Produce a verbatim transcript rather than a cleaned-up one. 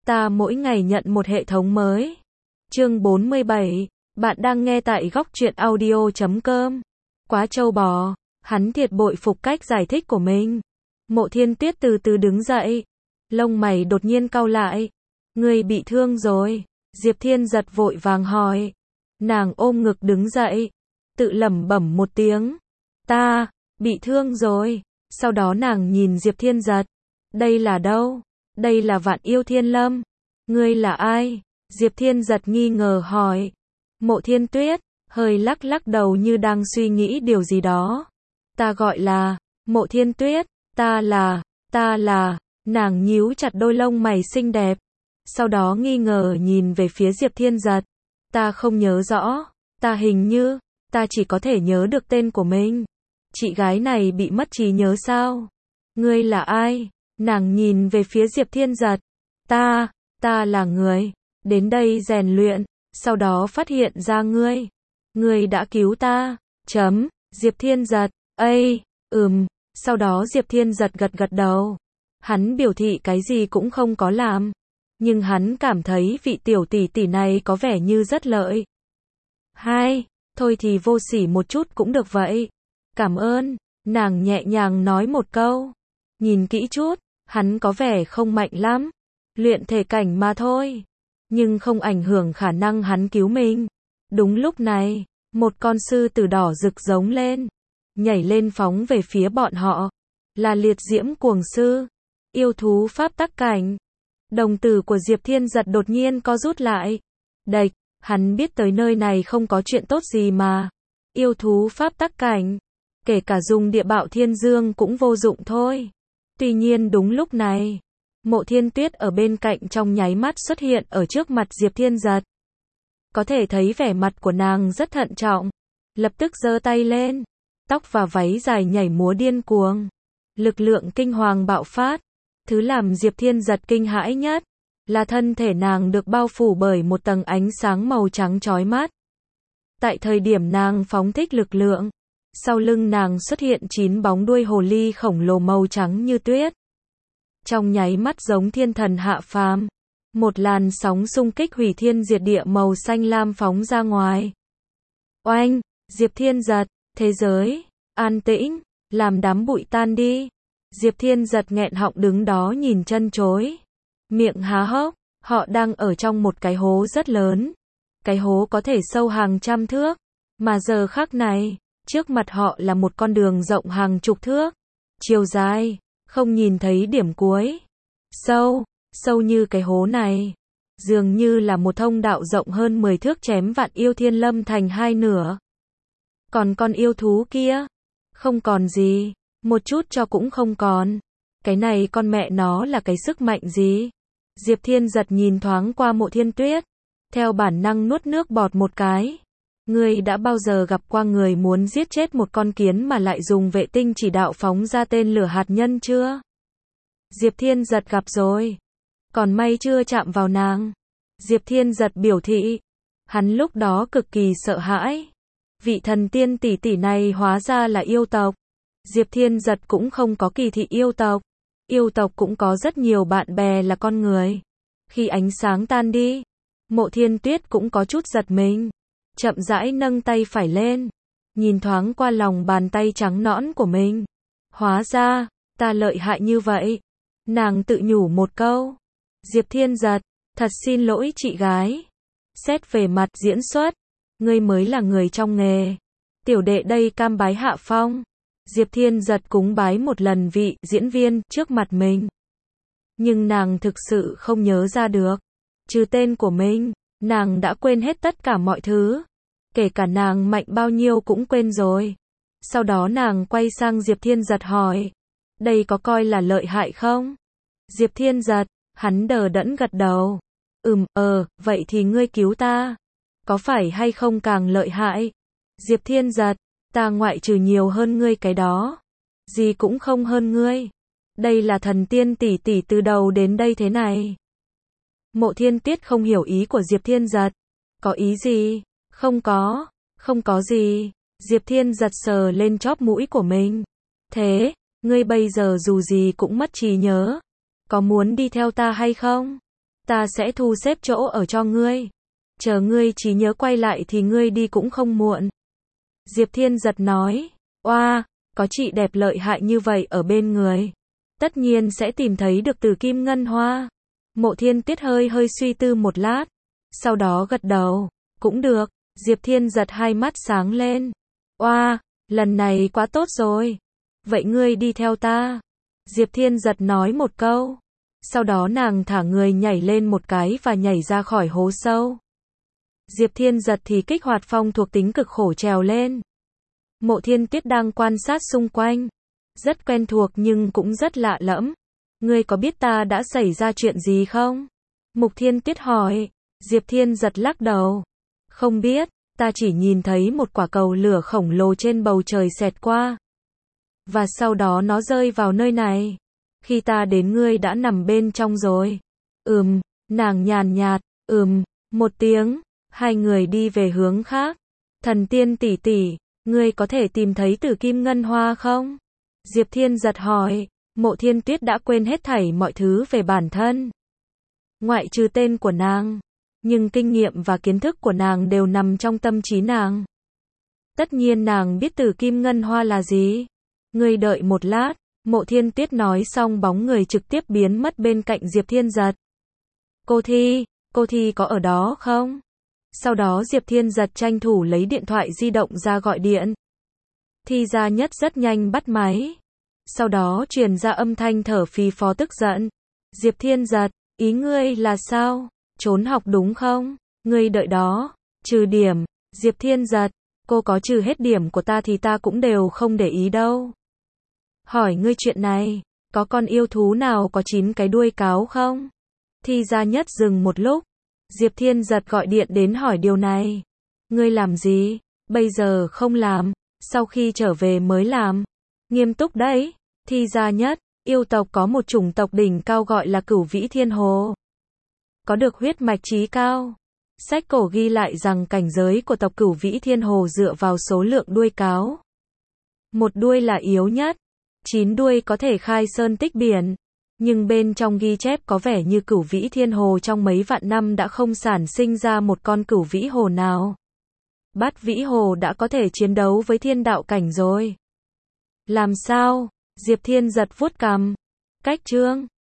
Ta mỗi ngày nhận một hệ thống mới. Chương bốn mươi bảy, bạn đang nghe tại góc truyện audio chấm com. Quá trâu bò, hắn thiệt bội phục cách giải thích của mình. Mộ Thiên Tuyết từ từ đứng dậy, lông mày đột nhiên cau lại. Ngươi bị thương rồi? Diệp Thiên Giật vội vàng hỏi. Nàng ôm ngực đứng dậy, tự lẩm bẩm một tiếng. Ta, bị thương rồi. Sau đó nàng nhìn Diệp Thiên Giật. Đây là đâu? Đây là Vạn Yêu Thiên Lâm. Ngươi là ai? Diệp Thiên Giật nghi ngờ hỏi. Mộ Thiên Tuyết, hơi lắc lắc đầu như đang suy nghĩ điều gì đó. Ta gọi là, Mộ Thiên Tuyết, ta là, ta là, nàng nhíu chặt đôi lông mày xinh đẹp. Sau đó nghi ngờ nhìn về phía Diệp Thiên Giật. Ta không nhớ rõ, ta hình như, ta chỉ có thể nhớ được tên của mình. Chị gái này bị mất trí nhớ sao? Ngươi là ai? Nàng nhìn về phía Diệp Thiên Giật. Ta, ta là người, đến đây rèn luyện, sau đó phát hiện ra ngươi. Ngươi đã cứu ta, chấm, Diệp Thiên Giật, ây, ừm, sau đó Diệp Thiên Giật gật gật đầu. Hắn biểu thị cái gì cũng không có làm. Nhưng hắn cảm thấy vị tiểu tỷ tỷ này có vẻ như rất lợi. Hai, thôi thì vô sỉ một chút cũng được vậy. Cảm ơn, nàng nhẹ nhàng nói một câu. Nhìn kỹ chút, hắn có vẻ không mạnh lắm. Luyện thể cảnh mà thôi. Nhưng không ảnh hưởng khả năng hắn cứu mình. Đúng lúc này, một con sư tử đỏ rực giống lên. Nhảy lên phóng về phía bọn họ. Là liệt diễm cuồng sư. Yêu thú pháp tắc cảnh. Đồng tử của Diệp Thiên Giật đột nhiên co rút lại. Đệch, hắn biết tới nơi này không có chuyện tốt gì mà. Yêu thú pháp tắc cảnh. Kể cả dùng địa bạo thiên dương cũng vô dụng thôi. Tuy nhiên đúng lúc này, Mộ Thiên Tuyết ở bên cạnh trong nháy mắt xuất hiện ở trước mặt Diệp Thiên Giật. Có thể thấy vẻ mặt của nàng rất thận trọng. Lập tức giơ tay lên. Tóc và váy dài nhảy múa điên cuồng. Lực lượng kinh hoàng bạo phát. Thứ làm Diệp Thiên Giật kinh hãi nhất là thân thể nàng được bao phủ bởi một tầng ánh sáng màu trắng chói mắt. Tại thời điểm nàng phóng thích lực lượng, sau lưng nàng xuất hiện chín bóng đuôi hồ ly khổng lồ màu trắng như tuyết. Trong nháy mắt giống thiên thần hạ phàm, một làn sóng xung kích hủy thiên diệt địa màu xanh lam phóng ra ngoài. Oanh, Diệp Thiên Giật, thế giới, an tĩnh, làm đám bụi tan đi. Diệp Thiên Giật nghẹn họng đứng đó nhìn chân chối. Miệng há hốc, họ đang ở trong một cái hố rất lớn. Cái hố có thể sâu hàng trăm thước. Mà giờ khắc này, trước mặt họ là một con đường rộng hàng chục thước. Chiều dài, không nhìn thấy điểm cuối. Sâu, sâu như cái hố này. Dường như là một thông đạo rộng hơn mười thước chém Vạn Yêu Thiên Lâm thành hai nửa. Còn con yêu thú kia, không còn gì. Một chút cho cũng không còn. Cái này con mẹ nó là cái sức mạnh gì? Diệp Thiên Giật nhìn thoáng qua Mộ Thiên Tuyết. Theo bản năng nuốt nước bọt một cái. Ngươi đã bao giờ gặp qua người muốn giết chết một con kiến mà lại dùng vệ tinh chỉ đạo phóng ra tên lửa hạt nhân chưa? Diệp Thiên Giật gặp rồi. Còn may chưa chạm vào nàng. Diệp Thiên Giật biểu thị. Hắn lúc đó cực kỳ sợ hãi. Vị thần tiên tỷ tỷ này hóa ra là yêu tộc. Diệp Thiên Giật cũng không có kỳ thị yêu tộc. Yêu tộc cũng có rất nhiều bạn bè là con người. Khi ánh sáng tan đi, Mộ Thiên Tuyết cũng có chút giật mình. Chậm rãi nâng tay phải lên. Nhìn thoáng qua lòng bàn tay trắng nõn của mình. Hóa ra, ta lợi hại như vậy. Nàng tự nhủ một câu. Diệp Thiên Giật, thật xin lỗi chị gái. Xét về mặt diễn xuất, ngươi mới là người trong nghề. Tiểu đệ đây cam bái hạ phong. Diệp Thiên Giật cúng bái một lần vị diễn viên trước mặt mình. Nhưng nàng thực sự không nhớ ra được. Trừ tên của mình, nàng đã quên hết tất cả mọi thứ. Kể cả nàng mạnh bao nhiêu cũng quên rồi. Sau đó nàng quay sang Diệp Thiên Giật hỏi. Đây có coi là lợi hại không? Diệp Thiên Giật, hắn đờ đẫn gật đầu. Ừm, ờ, vậy thì ngươi cứu ta. Có phải hay không càng lợi hại? Diệp Thiên Giật, ta ngoại trừ nhiều hơn ngươi cái đó. Gì cũng không hơn ngươi. Đây là thần tiên tỷ tỷ từ đầu đến đây thế này. Mộ Thiên Tuyết không hiểu ý của Diệp Thiên Giật. Có ý gì? Không có, không có gì. Diệp Thiên Giật sờ lên chóp mũi của mình. Thế, ngươi bây giờ dù gì cũng mất trí nhớ. Có muốn đi theo ta hay không? ta sẽ thu xếp chỗ ở cho ngươi. Chờ ngươi trí nhớ quay lại thì ngươi đi cũng không muộn. Diệp Thiên Giật nói, oa, có chị đẹp lợi hại như vậy ở bên người. Tất nhiên sẽ tìm thấy được Tử Kim Ngân Hoa. Mộ Thiên Tuyết hơi hơi suy tư một lát. Sau đó gật đầu, cũng được. Diệp Thiên Giật hai mắt sáng lên. Oa, lần này quá tốt rồi. Vậy ngươi đi theo ta. Diệp Thiên Giật nói một câu. Sau đó nàng thả người nhảy lên một cái và nhảy ra khỏi hố sâu. Diệp Thiên Giật thì kích hoạt phong thuộc tính cực khổ trèo lên. Mộ Thiên Tuyết đang quan sát xung quanh. Rất quen thuộc nhưng cũng rất lạ lẫm. Ngươi có biết ta đã xảy ra chuyện gì không? Mục Thiên Tuyết hỏi. Diệp Thiên Giật lắc đầu. Không biết, ta chỉ nhìn thấy một quả cầu lửa khổng lồ trên bầu trời xẹt qua. Và sau đó nó rơi vào nơi này. Khi ta đến ngươi đã nằm bên trong rồi. Ừm, nàng nhàn nhạt, ừm, một tiếng. Hai người đi về hướng khác. Thần tiên tỷ tỷ, ngươi có thể tìm thấy Tử Kim Ngân Hoa không? Diệp Thiên Giật hỏi. Mộ Thiên Tuyết đã quên hết thảy mọi thứ về bản thân. Ngoại trừ tên của nàng. Nhưng kinh nghiệm và kiến thức của nàng đều nằm trong tâm trí nàng. Tất nhiên nàng biết Tử Kim Ngân Hoa là gì. Ngươi đợi một lát. Mộ Thiên Tuyết nói xong bóng người trực tiếp biến mất bên cạnh Diệp Thiên Giật. Cô Thi, cô Thi có ở đó không? Sau đó Diệp Thiên Giật tranh thủ lấy điện thoại di động ra gọi điện. Thi Gia Nhất rất nhanh bắt máy. Sau đó truyền ra âm thanh thở phì phò tức giận. Diệp Thiên Giật, ý ngươi là sao? Trốn học đúng không? Ngươi đợi đó. Trừ điểm. Diệp Thiên Giật, cô có trừ hết điểm của ta thì ta cũng đều không để ý đâu. Hỏi ngươi chuyện này, có con yêu thú nào có chín cái đuôi cáo không? Thi Gia Nhất dừng một lúc. Diệp Thiên Giật gọi điện đến hỏi điều này. Ngươi làm gì? Bây giờ không làm, sau khi trở về mới làm. Nghiêm túc đấy. Thi Gia Nhất, yêu tộc có một chủng tộc đỉnh cao gọi là Cửu Vĩ Thiên Hồ. Có được huyết mạch chí cao. Sách cổ ghi lại rằng cảnh giới của tộc Cửu Vĩ Thiên Hồ dựa vào số lượng đuôi cáo. Một đuôi là yếu nhất. Chín đuôi có thể khai sơn tích biển. Nhưng bên trong ghi chép có vẻ như Cửu Vĩ Thiên Hồ trong mấy vạn năm đã không sản sinh ra một con Cửu Vĩ Hồ nào. Bát Vĩ Hồ đã có thể chiến đấu với thiên đạo cảnh rồi. Làm sao? Diệp Thiên Giật vuốt cằm. Cách chương